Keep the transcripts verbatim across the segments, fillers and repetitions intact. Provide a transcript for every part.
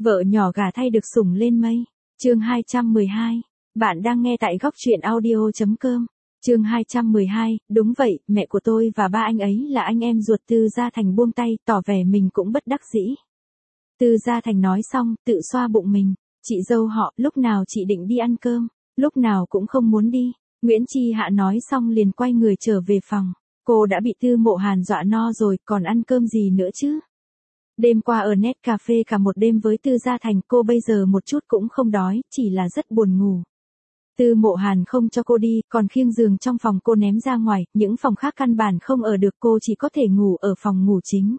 Vợ nhỏ gả thay được sủng lên mây. Chương hai trăm mười hai. Bạn đang nghe tại góc truyện audio chấm com. Chương hai trăm mười hai, đúng vậy, mẹ của tôi và ba anh ấy là anh em ruột. Tư Gia Thành buông tay, tỏ vẻ mình cũng bất đắc dĩ. Tư Gia Thành nói xong, tự xoa bụng mình. Chị dâu họ, lúc nào chị định đi ăn cơm, lúc nào cũng không muốn đi. Nguyễn Chi Hạ nói xong liền quay người trở về phòng. Cô đã bị Tư Mộ Hàn dọa no rồi, còn ăn cơm gì nữa chứ? Đêm qua ở net cà phê cả một đêm với Tư Gia Thành, cô bây giờ một chút cũng không đói, chỉ là rất buồn ngủ. Tư Mộ Hàn không cho cô đi, còn khiêng giường trong phòng cô ném ra ngoài, những phòng khác căn bản không ở được, cô chỉ có thể ngủ ở phòng ngủ chính.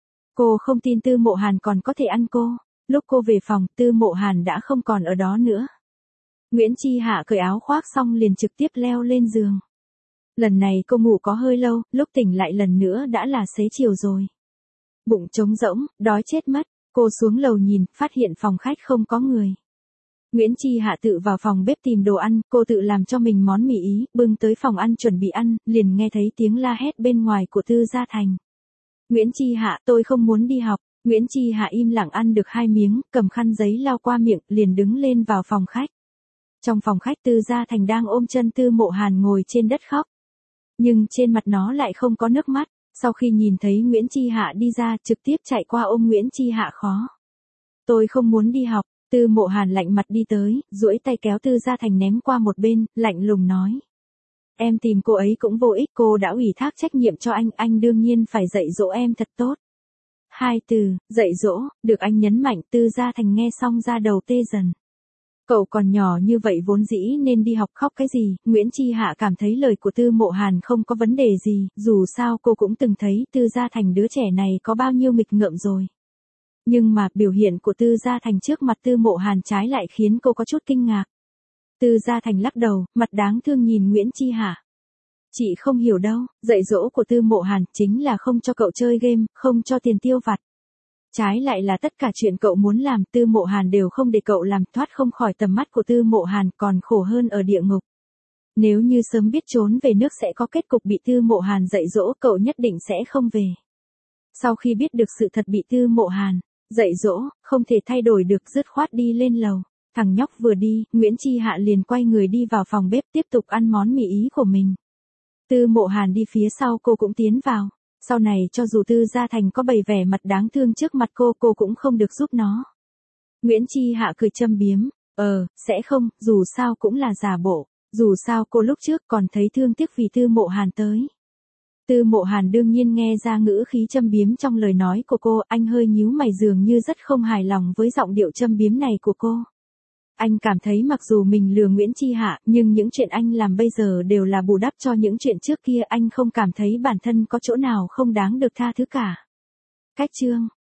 Cô không tin Tư Mộ Hàn còn có thể ăn cô. Lúc cô về phòng, Tư Mộ Hàn đã không còn ở đó nữa. Nguyễn Chi Hạ cởi áo khoác xong liền trực tiếp leo lên giường. Lần này cô ngủ có hơi lâu, lúc tỉnh lại lần nữa đã là xế chiều rồi. Bụng trống rỗng, đói chết mất, cô xuống lầu nhìn, phát hiện phòng khách không có người. Nguyễn Chi Hạ tự vào phòng bếp tìm đồ ăn, cô tự làm cho mình món mì Ý, bưng tới phòng ăn chuẩn bị ăn, liền nghe thấy tiếng la hét bên ngoài của Tư Gia Thành. Nguyễn Chi Hạ, tôi không muốn đi học. Nguyễn Chi Hạ im lặng ăn được hai miếng, cầm khăn giấy lau qua miệng, liền đứng lên vào phòng khách. Trong phòng khách Tư Gia Thành đang ôm chân Tư Mộ Hàn ngồi trên đất khóc. Nhưng trên mặt nó lại không có nước mắt. Sau khi nhìn thấy Nguyễn Chi Hạ đi ra, trực tiếp chạy qua ôm Nguyễn Chi Hạ khó. Tôi không muốn đi học. Tư Mộ Hàn lạnh mặt đi tới, duỗi tay kéo Tư Gia Thành ném qua một bên, lạnh lùng nói. Em tìm cô ấy cũng vô ích, cô đã ủy thác trách nhiệm cho anh, anh đương nhiên phải dạy dỗ em thật tốt. Hai từ, dạy dỗ, được anh nhấn mạnh. Tư Gia Thành nghe xong da đầu tê dần. Cậu còn nhỏ như vậy vốn dĩ nên đi học, khóc cái gì? Nguyễn Chi Hạ cảm thấy lời của Tư Mộ Hàn không có vấn đề gì, dù sao cô cũng từng thấy Tư Gia Thành đứa trẻ này có bao nhiêu nghịch ngợm rồi. Nhưng mà biểu hiện của Tư Gia Thành trước mặt Tư Mộ Hàn trái lại khiến cô có chút kinh ngạc. Tư Gia Thành lắc đầu, mặt đáng thương nhìn Nguyễn Chi Hạ. Chị không hiểu đâu, dạy dỗ của Tư Mộ Hàn chính là không cho cậu chơi game, không cho tiền tiêu vặt. Trái lại là tất cả chuyện cậu muốn làm, Tư Mộ Hàn đều không để cậu làm, thoát không khỏi tầm mắt của Tư Mộ Hàn, còn khổ hơn ở địa ngục. Nếu như sớm biết trốn về nước sẽ có kết cục bị Tư Mộ Hàn dạy dỗ, cậu nhất định sẽ không về. Sau khi biết được sự thật bị Tư Mộ Hàn dạy dỗ, không thể thay đổi được, dứt khoát đi lên lầu. Thằng nhóc vừa đi, Nguyễn Chi Hạ liền quay người đi vào phòng bếp tiếp tục ăn món mì Ý của mình. Tư Mộ Hàn đi phía sau, cô cũng tiến vào. Sau này cho dù Tư Gia Thành có bày vẻ mặt đáng thương trước mặt cô, cô cũng không được giúp nó. Nguyễn Chi Hạ cười châm biếm, ờ, sẽ không, dù sao cũng là giả bộ, dù sao cô lúc trước còn thấy thương tiếc vì Tư Mộ Hàn tới. Tư Mộ Hàn đương nhiên nghe ra ngữ khí châm biếm trong lời nói của cô, anh hơi nhíu mày dường như rất không hài lòng với giọng điệu châm biếm này của cô. Anh cảm thấy mặc dù mình lừa Nguyễn Chi Hạ, nhưng những chuyện anh làm bây giờ đều là bù đắp cho những chuyện trước kia, anh không cảm thấy bản thân có chỗ nào không đáng được tha thứ cả. Cách chương